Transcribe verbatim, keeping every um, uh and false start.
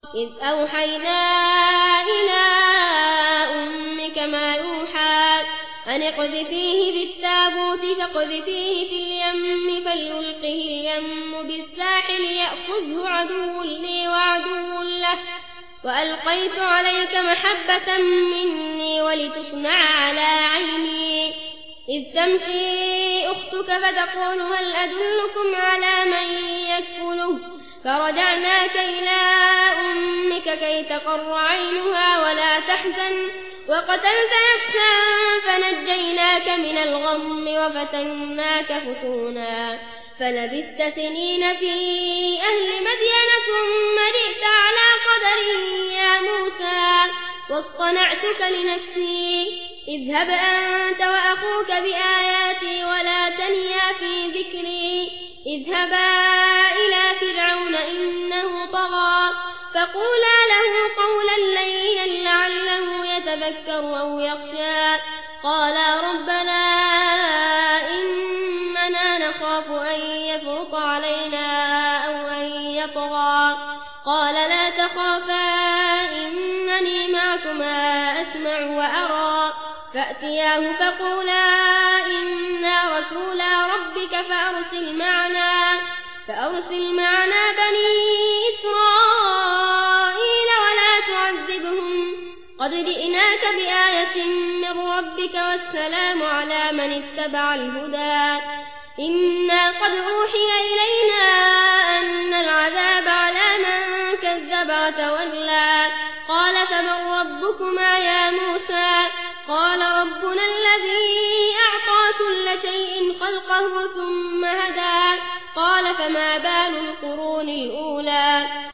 إذ أوحينا إلى أمك ما يوحى أن اقذفيه بالتابوت فاقذفيه في اليم فليلقه اليم بالساحل يأخذه عدو لي وعدو له وألقيت عليك محبة مني ولتصنع على عيني إذ تمشي أختك فتقول هل أدلكم على من يكفله فرجعناك إلى أمك كي تقر عينها ولا تحزن وقتلت نفسا فنجيناك من الغم وفتناك فتونا فلبثت سنين في أهل مدين ثم جئت على قدر يا موسى واصطنعتك لنفسي اذهب أنت وأخوك بآياتي ولا تنيا في ذكري اذهبا إلى فرعون إنه طغى فقولا له قولا لينا لعله يتذكر أو يخشى قالا ربنا إننا نخاف أن يفرط علينا أو أن يطغى قال لا تخافا إنني معكما أسمع وأرى فأتياه فقولا إنا رسولا ربك فأرسل معنا فأرسل معنا بني إسرائيل ولا تعذبهم قد جئناك بآية من ربك والسلام على من اتبع الهدى إنا قد أوحي إلينا أن العذاب على من كذب وتولى قال فمن ربكما يا موسى قال ربنا الذي أعطى كل شيء خلقه ثم هدى قال فما بال القرون الأولى